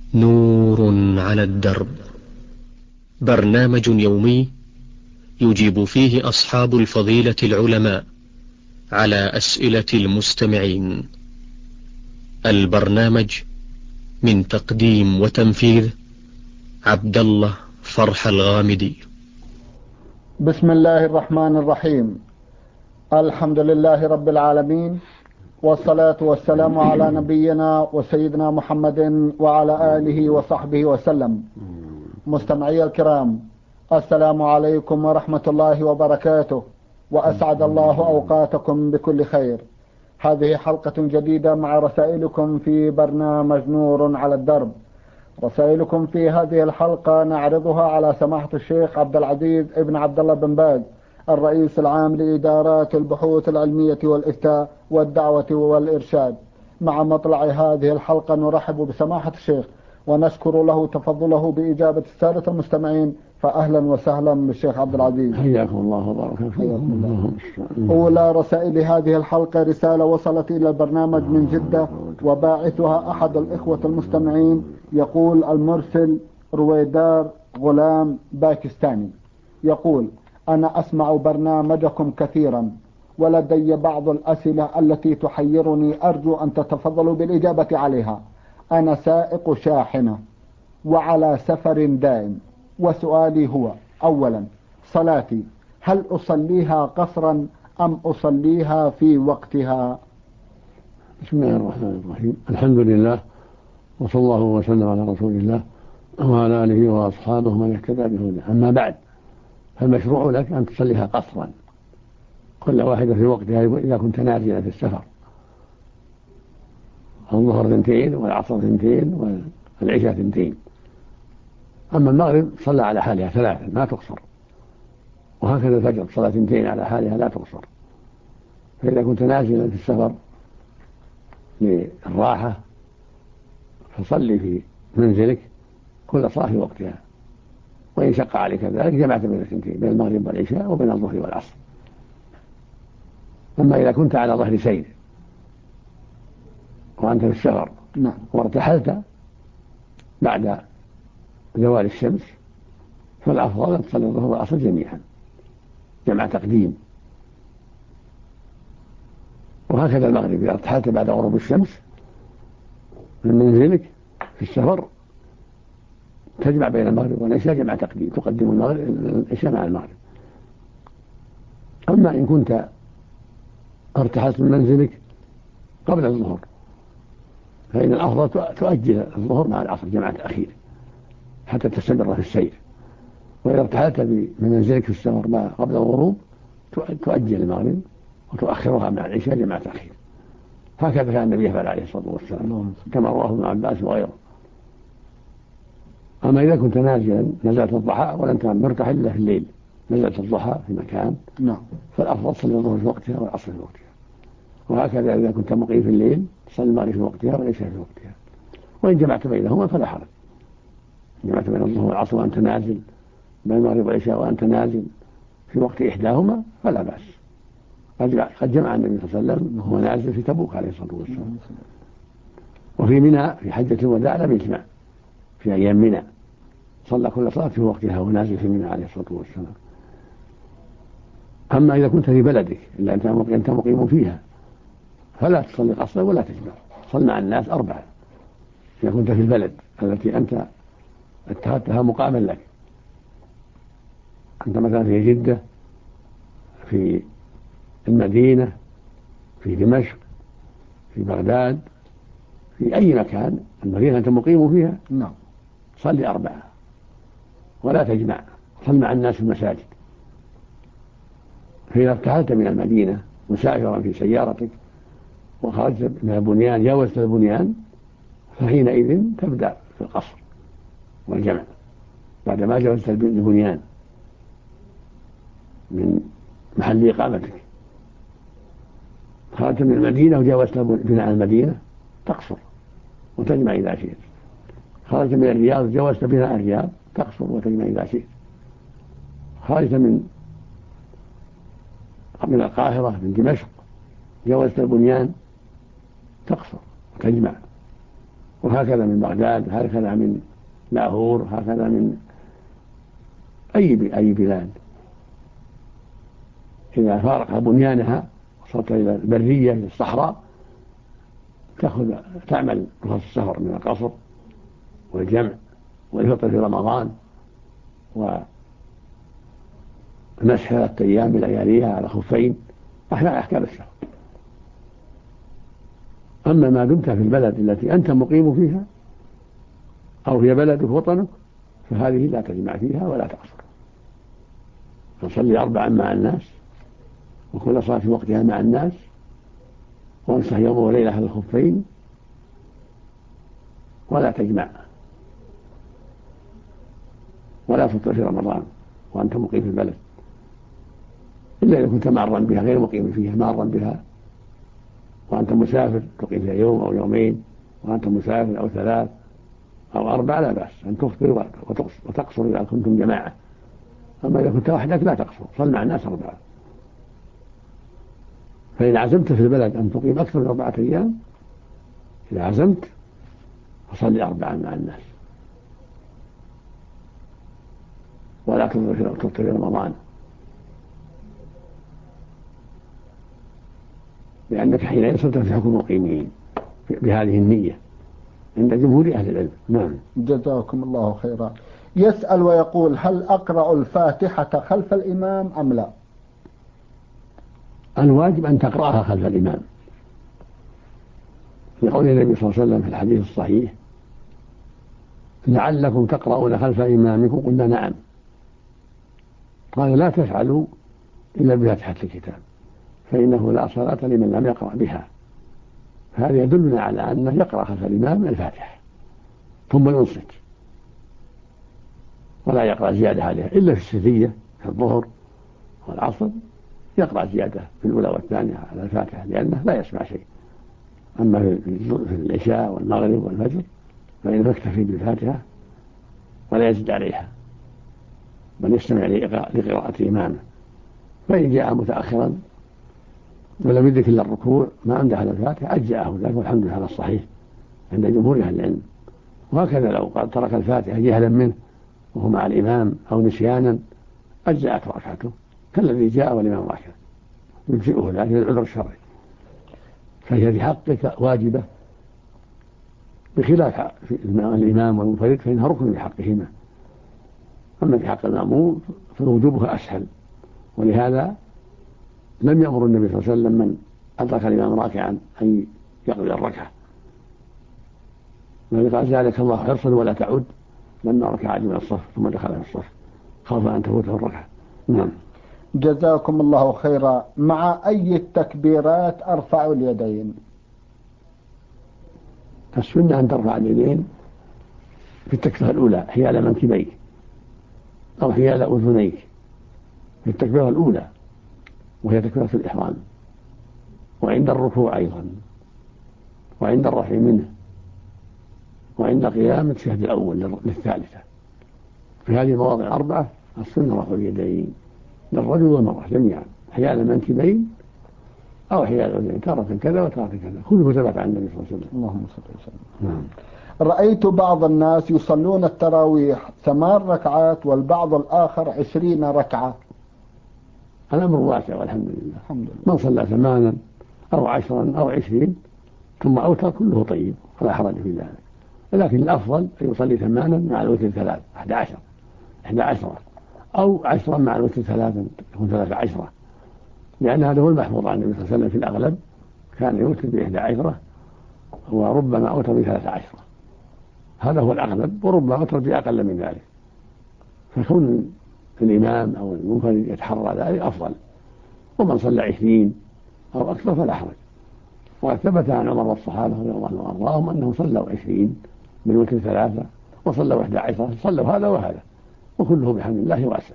نور على الدرب، برنامج يومي يجيب فيه أصحاب الفضيلة العلماء على أسئلة المستمعين. البرنامج من تقديم وتنفيذ عبد الله فرح الغامدي. بسم الله الرحمن الرحيم. الحمد لله رب العالمين، والصلاة والسلام على نبينا وسيدنا محمد وعلى آله وصحبه وسلم. مستمعي الكرام، السلام عليكم ورحمة الله وبركاته، وأسعد الله أوقاتكم بكل خير. هذه حلقة جديدة مع رسائلكم في برنامج نور على الدرب. رسائلكم في هذه الحلقة نعرضها على سماحة الشيخ عبد العزيز ابن عبد الله بن باز، الرئيس العام لإدارات البحوث العلمية والإفتاء والدعوة والإرشاد. مع مطلع هذه الحلقة نرحب بسماحة الشيخ ونشكر له تفضله بإجابة السادة المستمعين، فأهلا وسهلا بالشيخ عبد العزيز. حياكم الله وبارك فيكم. أولى رسائل هذه الحلقة رسالة وصلت إلى البرنامج من جدة، وباعثها أحد الإخوة المستمعين، يقول المرسل رويدار غلام باكستاني، يقول: أنا أسمع برنامجكم كثيرا، ولدي بعض الأسئلة التي تحيرني، أرجو أن تتفضلوا بالإجابة عليها. أنا سائق شاحنة وعلى سفر دائم، وسؤالي هو: أولا، صلاتي هل أصليها قصرا أم أصليها في وقتها؟ بسم الله الرحمن الرحيم. الحمد لله، وصلى الله وسلم على رسول الله وعلى آله وأصحابه من اهتدى بهداه. أما بعد، فالمشروع لك أن تصليها قصرا، كل واحدة في وقتها إذا كنت نازلا في السفر. الظهر 2 والعصر 2 والعشاء 2. أما المغرب صلى على حالها 3 ما تقصر، وهكذا الفجر صلاة 2 على حالها لا تقصر. فإذا كنت نازلا في السفر للراحة فصلي في منزلك كل صلاة في وقتها، وإن شق عليك ذلك جمعت بين الثنتين، بين المغرب والعشاء وبين الظهر والعصر. أما إذا كنت على ظهر سير وأنت في السفر وارتحلت بعد زوال الشمس، فالأفضل أن تصلي الظهر والعصر جميعا جمع تقديم. وهكذا المغرب إذا ارتحلت بعد غروب الشمس من منزلك في السفر تجمع بين المغرب والعشاء جمع تقديم، تقدم العشاء مع المغرب. أما إن كنت ارتحلت من منزلك قبل الظهر فإن الأفضل تؤجل الظهر مع العصر جمع تأخير حتى تستمر في السير. وإذا ارتحلت من منزلك في السفر ما قبل الغروب تؤجل المغرب وتؤخرها مع العشاء جمع تأخير. هكذا كان النبي يفعل عليه الصلاة والسلام كما رواه ابن عباس وغيره. أما إذا كنت نازلا نزلت الضحى ولن مرتحل إلا في الليل، نزلت الضحى في مكان فالأفضل تصلي الظهر في وقتها والعصر في وقتها. وهكذا إذا كنت مقيم في الليل تصلي المغرب في وقتها والعشاء في وقتها. وإن جمعت بينهما فلا حرج، جمعت بين الظهر والعصر وأنت نازل، بين المغرب والعشاء وأنت نازل في وقت إحداهما فلا بأس. قد جمع النبي صلى الله عليه وسلم وهو نازل في تبوك عليه الصلاة والسلام. وفي منى في حجة الوداع لم يجمع في أيام منى، صلى كل صلاة في وقتها وهو نازل في منى عليه الصلاة والسلام. أما إذا كنت في بلدك إلا أنت مقيم فيها فلا تصلي قصرا ولا تجمع، صل مع الناس 4 إذا كنت في البلد التي أنت اتخذتها مقاما لك. أنت مثلا في جدة، في المدينة، في دمشق، في بغداد، في أي مكان المدينة أنت مقيم فيها صلي 4 ولا تجمع، صل مع الناس في المساجد. فإذا ارتحلت من المدينة مسافرا في سيارتك وخرجت من البنيان جاوزت البنيان فحينئذ تبدأ في القصر والجمع بعد ما جاوزت البنيان من محل إقامتك. خرجت من المدينة وجاوزت بناء المدينة تقصر وتجمع إذا شئت. خرجت من الرياض وجاوزت بناء الرياض تقصر وتجمع إذا شئت. خرجت من القاهرة من دمشق جاوزت البنيان تقصر وتجمع. وهكذا من بغداد، هكذا من لاهور، هكذا من أي بلاد. إذا فارق بنيانها وصلت إلى البرية إلى الصحراء تعمل رخص السفر من القصر والجمع والفطر في رمضان ومسح 3 أيام بلياليها على خفين، أحكام السفر. أما ما دمت في البلد التي أنت مقيم فيها أو هي بلدك وطنك فهذه لا تجمع فيها ولا تقصر، تصلي 4 مع الناس وكل صلاة في وقتها مع الناس، وامسح يوم وليلة على الخفين، ولا تجمع ولا تفطر في رمضان وأنت مقيم في البلد، إلا إذا كنت معرا بها غير مقيم فيها، معرا بها وأنت مسافر تقيم فيها يوم أو يومين وأنت مسافر أو 3 أو 4 لا بأس أن تفطر وتقصر إذا كنتم جماعة. أما إذا كنت وحدك لا تقصر، صل مع الناس 4. فإن عزمت في البلد أن تقيم أكثر من 4 أيام، إذا عزمت فصلي 4 مع الناس ولا تفطر في رمضان، لأنك حينئذ صرت في حكم المقيمين بهذه النية عند جمهور أهل العلم. نعم. جزاكم الله خيرا. يسأل ويقول: هل أقرأ الفاتحة خلف الإمام أم لا؟ الواجب أن تقرأها خلف الإمام، لقول النبي صلى الله عليه وسلم في الحديث الصحيح: لعلكم تقرؤون خلف إمامكم. قلنا نعم. قال: لا تفعلوا إلا بفاتحة الكتاب فإنه لا صلاة لمن لم يقرأ بها. هذا يدلنا على أنه يقرأ خلف الإمام الفاتحة ثم ينصت ولا يقرأ زيادة عليها، إلا في السرية في الظهر والعصر يقرأ زيادة في الأولى والثانية على الفاتحة لأنه لا يسمع شيء. أما في العشاء والمغرب والفجر فإنه يكتفي بالفاتحة ولا يزيد عليها، بل يستمع لقراءة إمامه. فإن جاء متأخرا ولم يدرك إلا الركوع ما عنده على الفاتحة أجزأه ذلك، والحمد لله على الصحيح عند جمهور أهل العلم. وهكذا لو قد ترك الفاتحة جهلا منه وهو مع الإمام أو نسيانا أجزأت ركعته كالذي جاء والإمام راكع، يجزئه ذلك للعذر الشرعي. فهي في حقك واجبة بخلاف الإمام والمنفرد فإنها ركن بحقهما. أما في حق المأموم فوجوبها أسهل، ولهذا لم يأمر النبي صلى الله عليه وسلم من أدرك الإمام راكعا أن يقضي الركعة، بل قال: زادك الله حرصا ولا تعد، لما ركع من الصف ثم دخل في الصف خوف أن تفوته الركعة. نعم. جزاكم الله خيرا. مع أي التكبيرات أرفع اليدين؟ السنة أن ترفع اليدين في التكبيرة الأولى حيال منكبيك أو حيال أذنيك، في التكبيرة الأولى وهي تكبيرة الإحرام، وعند الركوع أيضا، وعند الرفع منه، وعند قيام التشهد الأول للثالثة. في هذه المواضع 4 السنة رفع اليدين للرجل والمرأة جميعا حيال المنكبين أو حيال الأذنين، تارة كذا وتارة كذا، كله ثبت عن النبي صلى الله عليه وسلم. اللهم صل وسلم. نعم. رأيت بعض الناس يصلون التراويح 8 ركعات والبعض الآخر 20 ركعة. الأمر واسع والحمد لله. الحمد لله. من صلى 8 أو 10 أو 20 ثم أوتر كله طيب ولا حرج في ذلك، لكن الأفضل أن يصلي 8 مع الوتر 3 11 أو 10 مع الوتر 3 تكون 13، لأن هذا هو المحفوظ عن النبي صلى الله عليه وسلم في الأغلب كان يوتر ب11 وربما أوتر ب13، هذا هو الأغلب، وربما أوتر بأقل من ذلك. فكون الإمام أو المنفرد يتحرى ذلك أفضل، ومن صلى 20 أو أكثر فلا حرج. وقد ثبت عن عمر والصحابة رضي الله عنهم وأرضاهم أنهم صلوا 20 بالوتر 3 وصلوا 11، صلوا هذا وهذا وكله بحمد الله واسع،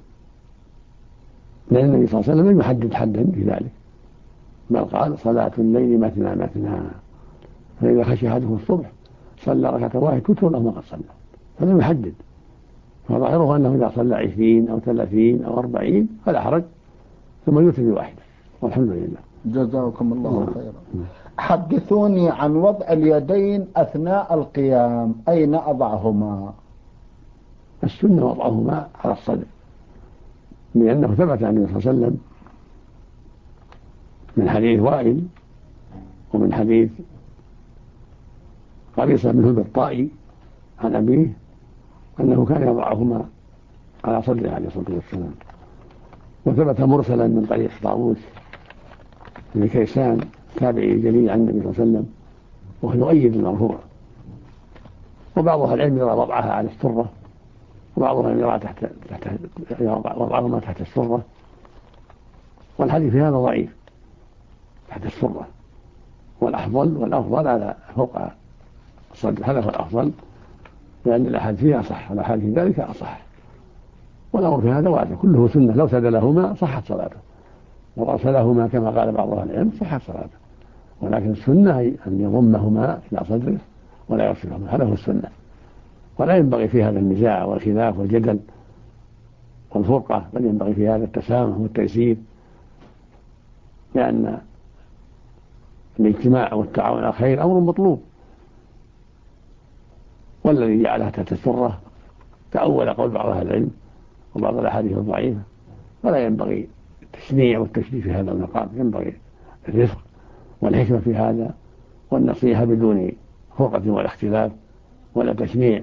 لأن النبي صلى الله عليه وسلم لم يحدد حدا في ذلك، بل قال: صلاة الليل مثنى مثنى، فإذا خشي أحدكم الصبح صلى ركعة واحدة كتر له ما قد صلى، فلم يحدد. فظاهره أنه إذا صلى 20 أو 30 أو 40 فلا حرج، ثم يوتر بواحدة والحمد لله. جزاكم الله خيرا. حدثوني عن وضع اليدين أثناء القيام، أين أضعهما؟ السنة وضعهما على الصدر، لأنه ثبت عن النبي صلى الله عليه وسلم من حديث وائل ومن حديث قبيصة بن هبة الطائي عن أبيه أنه كان يضعهما على صدره عليه الصلاة والسلام. وثبت مرسلا من طريق طاووس بن كيسان تابعي جليل عن النبي صلى الله عليه وسلم، وهو يؤيد المرفوع. وبعض أهل العلم يرى وضعها على السرة، وبعضهم يرى وضعهما تحت السرة، والحديث هذا ضعيف تحت السرة، والأفضل على فوق الصدر، هذا هو الأفضل، لأن الأحاديث فيها صح والأحاديث ذلك أصح، والأمر في هذا واجب كله سنة. لو سدلهما صحت صلاته، لو أرسلهما كما قال بعض أهل العلم صحت صلاته، ولكن السنة أن يضمهما إلى صدره ولا يرسلهما، هذا هو السنة. ولا ينبغي في هذا النزاع والخلاف والجدل والفرقة، بل ينبغي في هذا التسامح والتيسير، لأن الاجتماع والتعاون على الخير أمر مطلوب. والذي جعلها تحت السرة تأول قول بعض أهل العلم وبعض الأحاديث الضعيفة، ولا ينبغي التشنيع والتشديد في هذا المقام، ينبغي الرفق والحكمة في هذا والنصيحة بدون فرقة ولا اختلاف ولا تشنيع.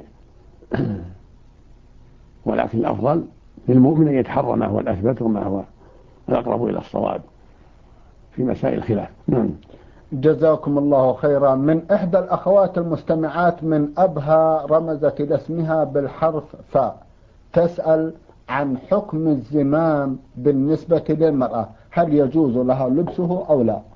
ولكن الأفضل للمؤمن أن يتحرى ما هو الأثبت وما هو الأقرب إلى الصواب في مسائل الخلاف. جزاكم الله خيرا. من إحدى الأخوات المستمعات من أبها رمزت إلى اسمها بالحرف فاء، تسأل عن حكم الزمام بالنسبة للمرأة، هل يجوز لها لبسه أو لا؟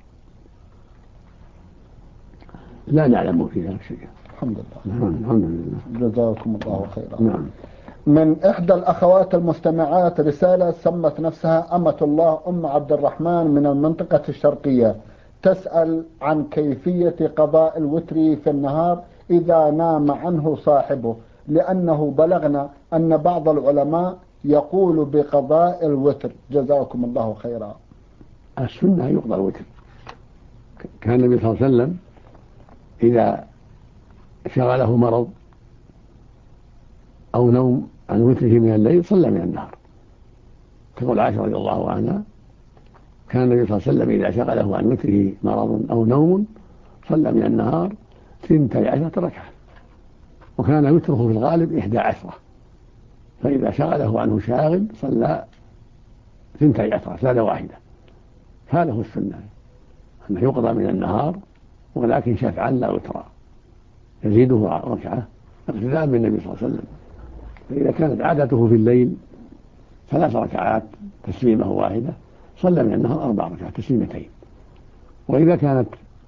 لا نعلم في ذلك شيء. الحمد لله. جزاكم الله خيرا. من إحدى الأخوات المستمعات رسالة سمت نفسها أمة الله أم عبد الرحمن من المنطقة الشرقية، تسأل عن كيفية قضاء الوتر في النهار إذا نام عنه صاحبه، لأنه بلغنا أن بعض العلماء يقول بقضاء الوتر. جزاكم الله خيرا. السنة يقضى الوتر. كان النبي صلى الله عليه وسلم إذا شغله مرض أو نوم عن وتره من الليل صلى من النهار. تقول عائشة رضي الله عنها كان النبي صلى الله عليه وسلم إذا شغله عن وتره مرض أو نوم صلى من النهار 12 ركعة، وكان وتره في الغالب 11، فإذا شغله عنه شاغل صلى 12 سادة واحدة. هذا هو السنة، أنه يقضى من النهار ولكن شفعا لا وترا، يزيده ركعة اقتداء بالنبي صلى الله عليه وسلم. فإذا كانت عادته في الليل 3 ركعات تسليمة واحدة صلى من النهار 4 ركعات تسليمتين، وإذا كانت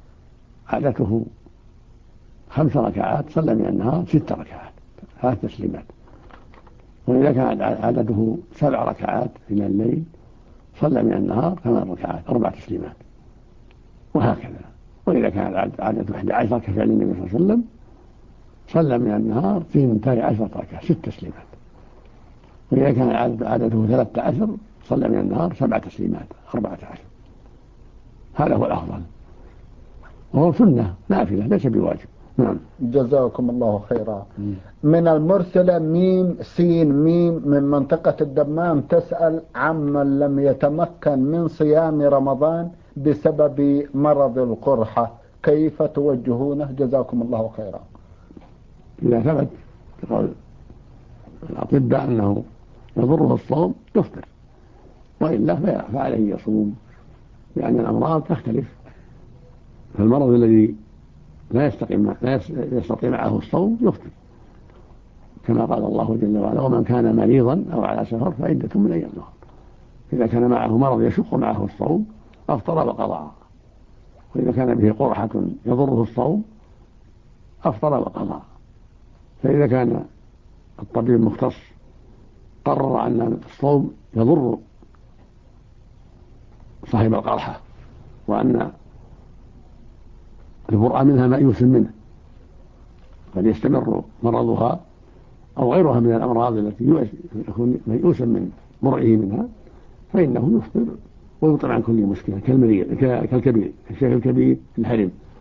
عادته 5 ركعات صلى من النهار 6 ركعات 3 تسليمات، وإذا كانت عادته 7 ركعات من الليل صلى من النهار 8 ركعات 4 تسليمات، وهكذا. وإذا كانت عادته 11 كفعل النبي صلى الله عليه وسلم صلى من النهار 12 ركعة 6 تسليمات، وإذا كان عادته 13 صلى من النهار 7 تسليمات 14. هذا هو الأفضل، وهو سنة نافلة ليس بواجب. جزاكم الله خيرا. من المرسلة ميم سين ميم من منطقة الدمام تسأل عمن لم يتمكن من صيام رمضان بسبب مرض القرحة، كيف توجهونه؟ جزاكم الله خيرا. إذا ثبت قول الأطباء أنه يضره الصوم يفطر، وإلا فعليه يصوم، لأن الأمراض تختلف. فالمرض الذي لا يستطيع معه الصوم يفطر، كما قال الله جل وعلا: ومن كان مريضا أو على سفر فعدة من أيام أخرى. إذا كان معه مرض يشق معه الصوم أفطر وقضى، وإذا كان به قرحة يضره الصوم أفطر وقضى. فإذا كان الطبيب المختص قرر أن الصوم يضر صاحب القرحة وأن البرء منها مأيوس منه قد يستمر مرضها أو غيرها من الأمراض التي يكون ميؤوسا من برئه منها، فإنه يفطر ويطعم عن كل مشكلة كالمريض كالكبير الشيخ الكبير الحرم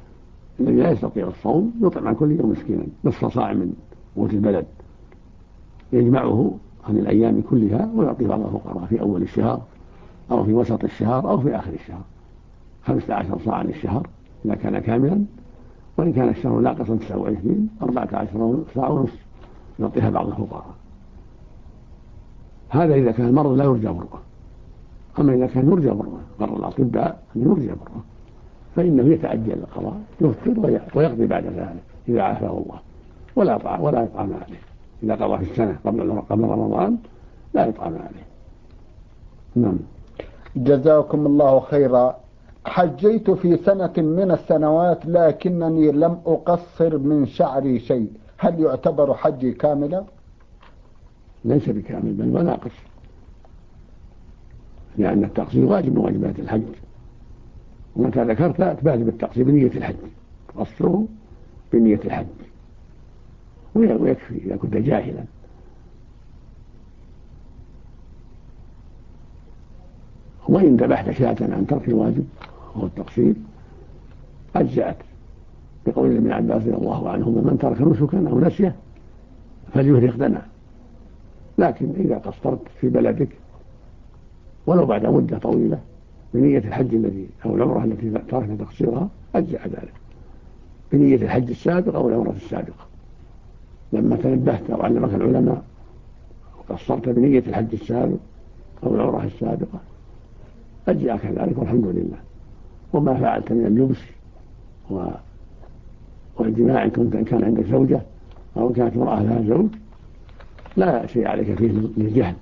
الذي لا يستطيع الصوم يطعم عن كل يوم مسكينا نصف صاع من قوت البلد، يجمعه عن الأيام كلها ويعطي بعض الفقراء في أول الشهر أو في وسط الشهر أو في آخر الشهر، 15 صاعا للشهر إذا كان كاملا، وإن كان الشهر ناقصا 29 14 صاع ونصف يعطيها بعض الفقراء. هذا إذا كان المرض لا يرجى بره. أما إذا كان يرجى بره، قرر الأطباء أن يرجى بره، فإنه يتأجل القضاء، يفطر ويقضي بعد ذلك إذا عافاه الله، ولا يطعم عليه. إذا قضى في السنة قبل رمضان لا يطعم عليه. نعم. جزاكم الله خيرا. حجيت في سنة من السنوات لكنني لم أقصر من شعري شيء، هل يعتبر حجي كاملا؟ ليس بكامل بل وناقص، لأن التقصير واجب من واجبات الحج، وأنت ذكرت تبادر بالتقصير بنية الحج، تقصره بنية الحج ويكفي إذا كنت جاهلا. وإن ذبحت شاة عن ترك الواجب وهو التقصير أجزأت، بقول ابن عباس رضي الله عنهما: من ترك نسكا أو نسيه فليهرق دمه. لكن إذا قصرت في بلدك ولو بعد مدة طويلة بنية الحج الذي أو العمرة التي تركت تقصيرها أجزأ ذلك بنية الحج السابق أو العمرة السابقة. لما تنبهت أو علمك العلماء وقصرت بنية الحج السابق أو العمرة السابقة أجزأك ذلك والحمد لله. وما فعلت من اللبس والجماع إن كان عندك زوجة أو كانت امرأة لها زوج لا شيء عليك فيه للجهل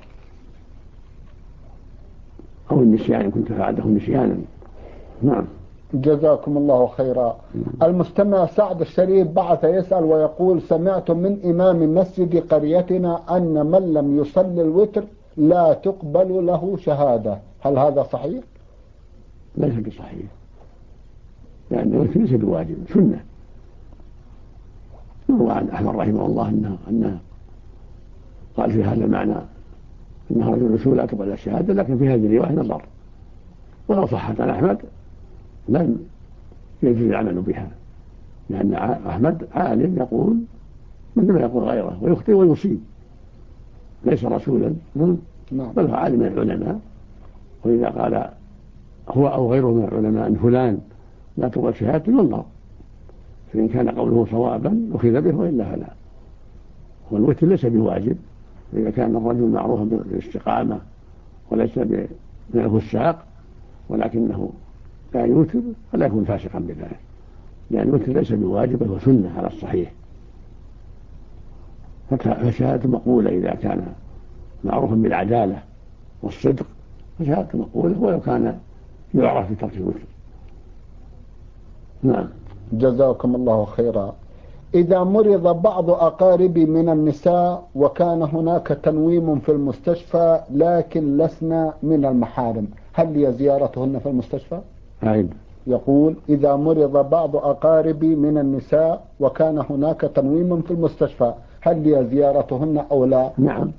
أو النسيان إن كنت فعلته نسيانا. نعم. جزاكم الله خيرا. المستمع سعد الشريف بعث يسأل ويقول: سمعت من إمام مسجد قريتنا أن من لم يصلي الوتر لا تقبل له شهادة، هل هذا صحيح؟ ليس بصحيح، لأن الوتر ليس بواجب، سنة. يروى عن أحمد رحمه الله أنه قال في هذا المعنى إنه رجل رسول لا تقبل الشهادة، لكن في هذه الرواية نظر، ولو صحت عن أحمد لم يجوز العمل بها، لأن أحمد عالم يقول مثل ما يقول غيره ويخطئ ويصيب، ليس رسولا بل هو عالم من العلماء. وإذا قال هو أو غيره من العلماء أن فلان لا تقبل شهادته ينظر، فإن كان قوله صوابا أخذ به وإلا فلا. والوتر ليس بواجب، وإذا كان الرجل معروفا بالاستقامة وليس من الفساق ولكنه لا يوتر فلا يكون فاسقا بذلك، لأن الوتر ليس بواجب بل هو سنة على الصحيح. فشهادة مقبولة إذا كان معروفا بالعدالة والصدق، فشهادة مقبولة ولو كان يعرف بترك الوتر. نعم. جزاكم الله خيرا. إذا مرض بعض أقاربي من النساء وكان هناك تنويم في المستشفى لكن لسنا من المحارم، هل لي زيارتهن في المستشفى؟ عيب. يقول: إذا مرض بعض أقاربي من النساء وكان هناك تنويم في المستشفى هل لي زيارتهن أو لا؟ نعم،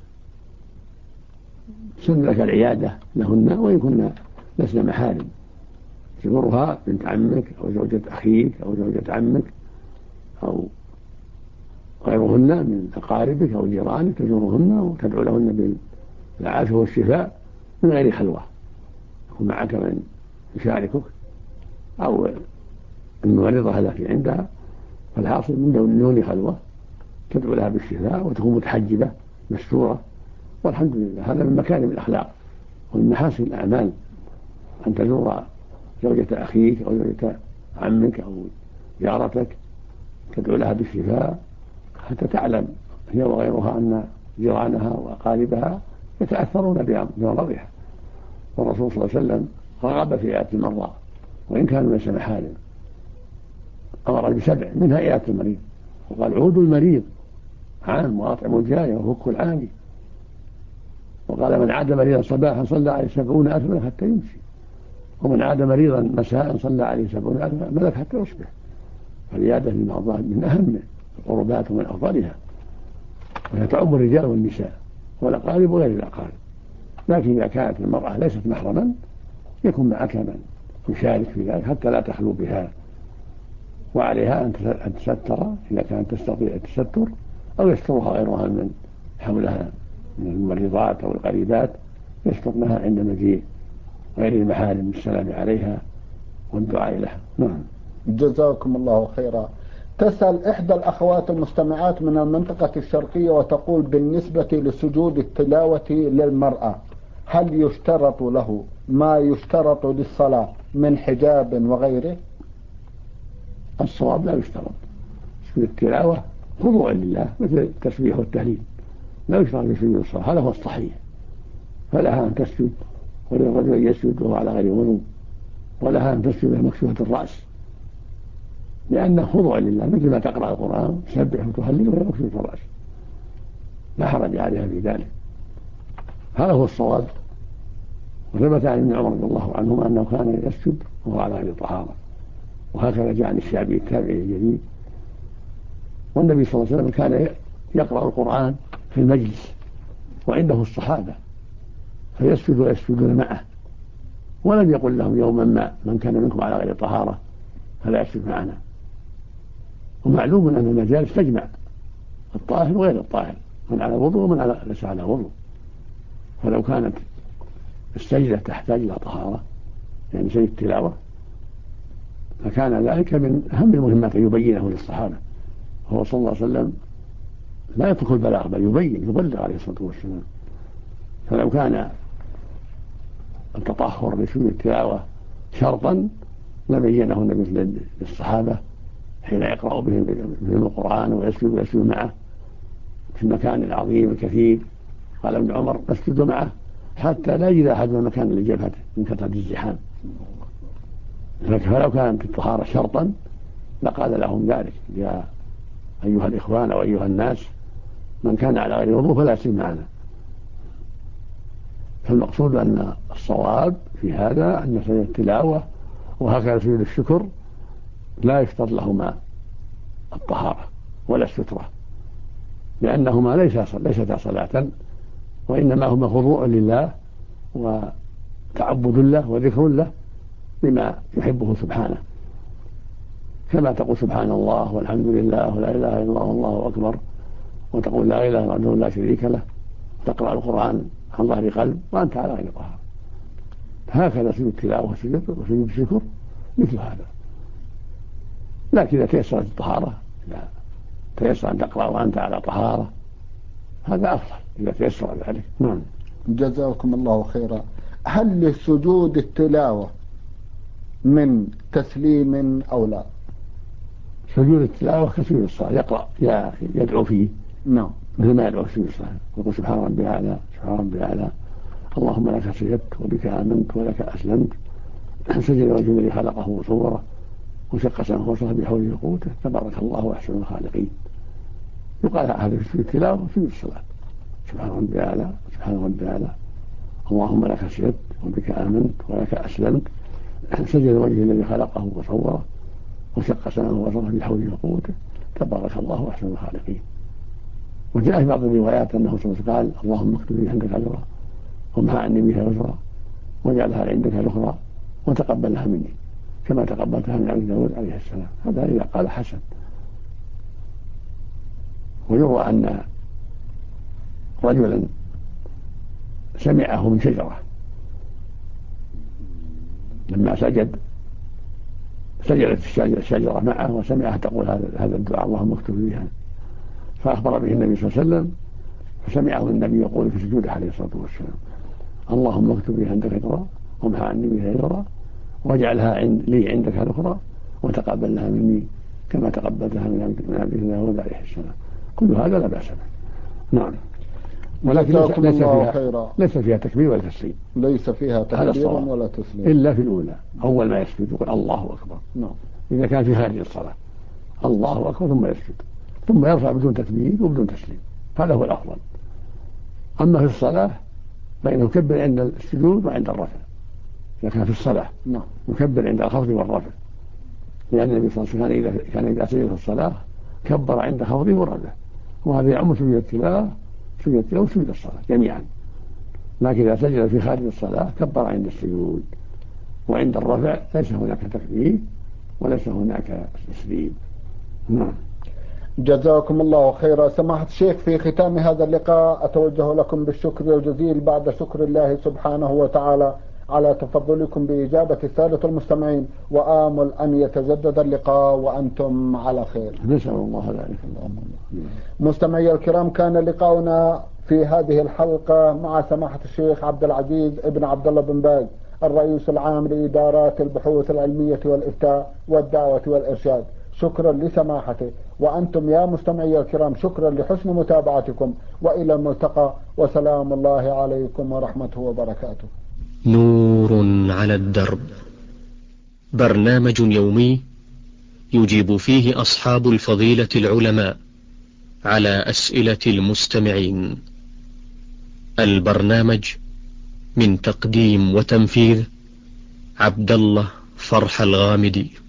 سن لك العيادة لهن وإن كنا لسنا محارم، تزورها بنت عمك أو زوجة أخيك أو زوجة عمك أو غيرهن من أقاربك أو جيرانك، تزورهن وتدعو لهن بالعافية والشفاء من غير خلوة، يكون معك من يشاركك أو الممرضة التي عندها، فالحاصل من دون خلوة تدعو لها بالشفاء وتكون متحجبة مستورة، والحمد لله. هذا من مكارم الأخلاق ومن محاسن الأعمال أن تزور زوجة أخيك أو زوجة عمك أو جارتك تدعو لها بالشفاء حتى تعلم هي وغيرها أن جيرانها وأقاربها يتأثرون بمرضها. والرسول صلى الله عليه وسلم رغب في عيادة المرضى وإن كانوا ليس محارم، أمر ب7 منها عيادة المريض، وقال: عودوا المريض عام وأطعموا الجائع وفكوا العاني. وقال: من عاد مريضا صباحا صلى عليه 70 ألفا حتى يمشي، ومن عاد مريضا مساء صلى عليه 70 ألفا ملك حتى يصبح. فالعيادة للمرضى من أهم القربات ومن أفضلها، وهي تعم الرجال والنساء والأقارب وغير الأقارب. لكن إذا كانت المرأة ليست محرما يكون معك من يشارك في ذلك حتى لا تخلو بها وعليها أن تستر إذا كانت تستطيع التستر، أو يسترها غيرها من حولها من الممرضات أو القريبات، يسترنها عند مجيء غير المحارم بالسلام عليها والدعاء لها. نعم. جزاكم الله خيرا. تسأل إحدى الأخوات المستمعات من المنطقة الشرقية وتقول: بالنسبة لسجود التلاوة للمرأة، هل يشترط له ما يشترط للصلاة من حجاب وغيره؟ الصواب لا يشترط. سجود التلاوة خضوع لله مثل التسبيح والتهليل، لا يشترط في سجود الصلاة، هذا هو الصحيح. فلها أن تسجد، وللرجل أن يسجد وهو على غير وضوء، ولها أن تسجد مكشوفة الرأس، لأنه خضوع لله مثل ما تقرأ القرآن تسبح وتهلل وهي مكشوفة الرأس، لا حرج عليها في ذلك. هذا هو الصواب. وثبت عن ابن عمر رضي الله عنهما أنه كان يسجد وهو على غير طهارة، وهكذا جاء عن الشعبي التابعي الجليل. والنبي صلى الله عليه وسلم كان يقرأ القرآن في المجلس وعنده الصحابة فيسجد ويسجدون معه، ولم يقل لهم يوما ما من كان منكم على غير طهارة فلا يسجد معنا. ومعلوم أن المجالس تجمع الطاهر وغير الطاهر، من على وضوء ومن ليس على وضوء. فلو كانت السجدة تحتاج إلى طهارة، يعني سجد التلاوة، فكان ذلك من أهم المهمات أن يبينه للصحابة. هو صلى الله عليه وسلم لا يترك البلاغ بل يبلغ عليه الصلاة والسلام. فلو كان التطهر لسجود التلاوة شرطا لبينه النبي للصحابة حين يقرأ بهم القرآن ويسجد معه في المكان العظيم الكثير. قال ابن عمر: اسجد معه حتى لا يجد أحد من المكان اللي جبهته من كثرة الزحام. فلو كانت الطهارة شرطا لقال لهم ذلك: يا أيها الإخوان أو أيها الناس، من كان على غير وضوء فلا يسجد معنا. فالمقصود أن الصواب في هذا أن سجود التلاوة وهكذا سجود الشكر لا يشترط لهما الطهارة ولا السترة، لأنهما ليستا صلاة، وإنما هما خضوع لله وتعبد له وذكر له بما يحبه سبحانه، كما تقول سبحان الله والحمد لله ولا إله إلا الله والله أكبر، وتقول لا إله إلا الله لا شريك له، تقرأ القرآن عن ظهر قلب وأنت على غير طهارة. هكذا سجود التلاوة وسجود الشكر مثل هذا. لكن إذا تيسرت الطهارة، لا تيسر أن تقرأ وأنت على طهارة، هذا أفضل إذا تيسر ذلك. نعم. جزاكم الله خيرا. هل لسجود التلاوة من تسليم أو لا؟ سجود التلاوة كسجود الصلاة، يقرأ يدعو فيه. نعم. مثل ما يدعو في سجود الصلاة، يقول سبحان ربي الأعلى سبحان ربي الأعلى، اللهم لك سجدت وبك آمنت ولك أسلمت، سجد وجه الذي خلقه وصوره وشق سمعه وصف بحوله وقوته، تبارك الله أحسن الخالقين. يقال هذا في سجود التلاوة وفي الصلاة: سبحان ربي الأعلى سبحان ربي الأعلى، اللهم لك سجدت وبك آمنت ولك أسلمت، سجد وجه الذي خلقه وصوره وشق سمعه وصف بحوله وقوته، تبارك الله أحسن الخالقين. وجاء في بعض الروايات أنه صلى الله عليه وسلم قال: اللهم اكتب لي عندك أجرا وامحى عني بها وزرا واجعلها عندك ذخرا وتقبلها مني كما تقبلتها من أبي داود عليه السلام. هذا إذا قال حسن. ويروى أن رجلا سمعه من شجرة، لما سجدت الشجرة معه وسمعها تقول هذا الدعاء: اللهم اكتب بها، فأخبر به النبي صلى الله عليه وسلم، فسمعه النبي يقول في سجوده عليه الصلاة والسلام: اللهم اكتب بها عندك ذكرى وامحى عني بها ذكرى واجعلها لي عندك ذكرى وتقبلها مني كما تقبلتها من أبي داود عليه السلام. كل هذا لا بأس به. نعم. ولكن ليس فيها تكبير ولا تسليم. ليس فيها تكبير ولا تسليم إلا في الأولى، أول ما يسجد يقول الله أكبر. نعم. إذا كان في خارج الصلاة الله أكبر ثم يسجد، ثم يرفع بدون تكبير وبدون تسليم، هذا هو الأفضل. أما في الصلاة فإنه يكبر عند السجود وعند الرفع إذا كان في الصلاة. نعم. يكبر عند الخفض والرفع، لأن النبي صلى الله عليه وسلم كان إذا سجد في الصلاة كبر عند خفضه ورفعه، وهذا يعم سجود التلاوة وسجود الصلاة جميعا. لكن إذا سجد في خارج الصلاة كبر عند السجود، وعند الرفع ليس هناك تكبير وليس هناك تسليم. نعم. جزاكم الله خيرا. سماحة الشيخ، في ختام هذا اللقاء أتوجه لكم بالشكر الجزيل بعد شكر الله سبحانه وتعالى على تفضلكم بإجابة السادة المستمعين، وآمل أن يتجدد اللقاء وأنتم على خير. نسأل الله ذلك. اللهم. مستمعي الكرام، كان لقاؤنا في هذه الحلقة مع سماحة الشيخ عبد العزيز ابن عبد الله بن باز، الرئيس العام لإدارات البحوث العلمية والإفتاء والدعوة والإرشاد. شكرا لسماحته، وأنتم يا مستمعي الكرام شكرا لحسن متابعتكم، وإلى الملتقى، وسلام الله عليكم ورحمته وبركاته. نور على الدرب، برنامج يومي يجيب فيه أصحاب الفضيلة العلماء على أسئلة المستمعين. البرنامج من تقديم وتنفيذ عبد الله فرح الغامدي.